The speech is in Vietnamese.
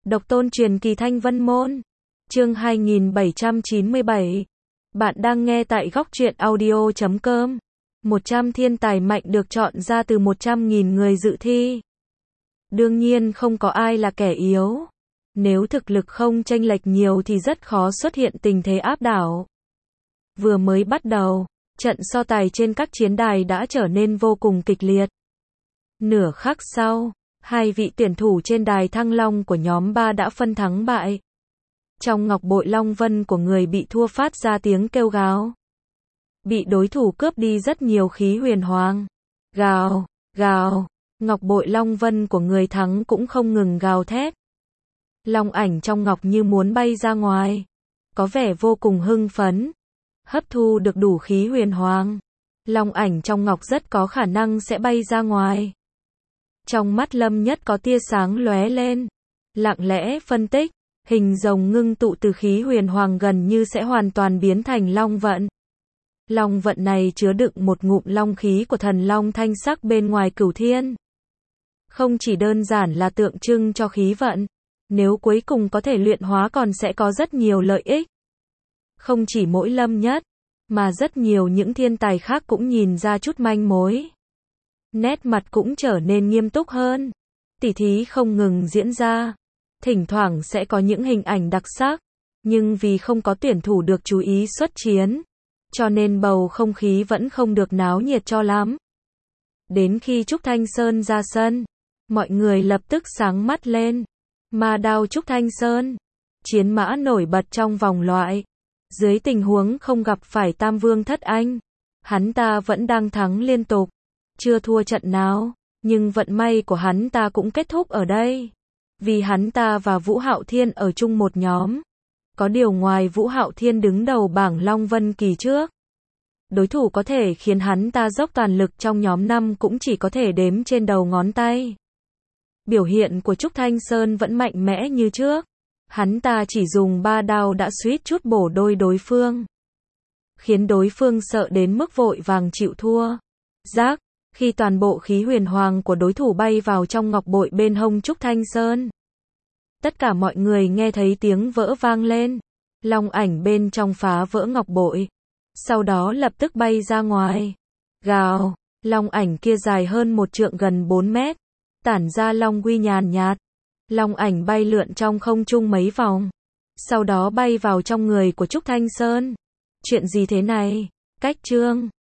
Độc tôn truyền kỳ Thanh Vân Môn. Chương 2797. Bạn đang nghe tại góc truyện audio.com. 100 thiên tài mạnh được chọn ra từ 100.000 người dự thi. Đương nhiên không có ai là kẻ yếu. Nếu thực lực không chênh lệch nhiều thì rất khó xuất hiện tình thế áp đảo. Vừa mới bắt đầu, trận so tài trên các chiến đài đã trở nên vô cùng kịch liệt. Nửa khắc sau, hai vị tuyển thủ trên đài Thăng Long của nhóm 3 đã phân thắng bại. Trong ngọc bội Long Vân của người bị thua phát ra tiếng kêu gào. Bị đối thủ cướp đi rất nhiều khí huyền hoàng. Gào, gào, ngọc bội Long Vân của người thắng cũng không ngừng gào thét. Long ảnh trong ngọc như muốn bay ra ngoài. Có vẻ vô cùng hưng phấn. Hấp thu được đủ khí huyền hoàng. Long ảnh trong ngọc rất có khả năng sẽ bay ra ngoài. Trong mắt Lâm Nhất có tia sáng lóe lên. Lặng lẽ phân tích, hình rồng ngưng tụ từ khí huyền hoàng gần như sẽ hoàn toàn biến thành long vận. Long vận này chứa đựng một ngụm long khí của thần long thanh sắc bên ngoài cửu thiên. Không chỉ đơn giản là tượng trưng cho khí vận, nếu cuối cùng có thể luyện hóa còn sẽ có rất nhiều lợi ích. Không chỉ mỗi Lâm Nhất, mà rất nhiều những thiên tài khác cũng nhìn ra chút manh mối. Nét mặt cũng trở nên nghiêm túc hơn. Tỉ thí không ngừng diễn ra. Thỉnh thoảng sẽ có những hình ảnh đặc sắc. Nhưng vì không có tuyển thủ được chú ý xuất chiến, cho nên bầu không khí vẫn không được náo nhiệt cho lắm. Đến khi Trúc Thanh Sơn ra sân, mọi người lập tức sáng mắt lên. Ma đao Trúc Thanh Sơn, chiến mã nổi bật trong vòng loại. Dưới tình huống không gặp phải Tam Vương Thất Anh, hắn ta vẫn đang thắng liên tục. Chưa thua trận nào, nhưng vận may của hắn ta cũng kết thúc ở đây. Vì hắn ta và Vũ Hạo Thiên ở chung một nhóm. Có điều ngoài Vũ Hạo Thiên đứng đầu bảng Long Vân kỳ trước, đối thủ có thể khiến hắn ta dốc toàn lực trong nhóm 5 cũng chỉ có thể đếm trên đầu ngón tay. Biểu hiện của Trúc Thanh Sơn vẫn mạnh mẽ như trước. Hắn ta chỉ dùng 3 đao đã suýt chút bổ đôi đối phương, khiến đối phương sợ đến mức vội vàng chịu thua. Rác, khi toàn bộ khí huyền hoàng của đối thủ bay vào trong ngọc bội bên hông Trúc Thanh Sơn. Tất cả mọi người nghe thấy tiếng vỡ vang lên. Long ảnh bên trong phá vỡ ngọc bội. Sau đó lập tức bay ra ngoài. Gào, long ảnh kia dài hơn 1 trượng gần 4 mét. Tản ra long uy nhàn nhạt. Long ảnh bay lượn trong không trung mấy vòng. Sau đó bay vào trong người của Trúc Thanh Sơn. Chuyện gì thế này? Cách chương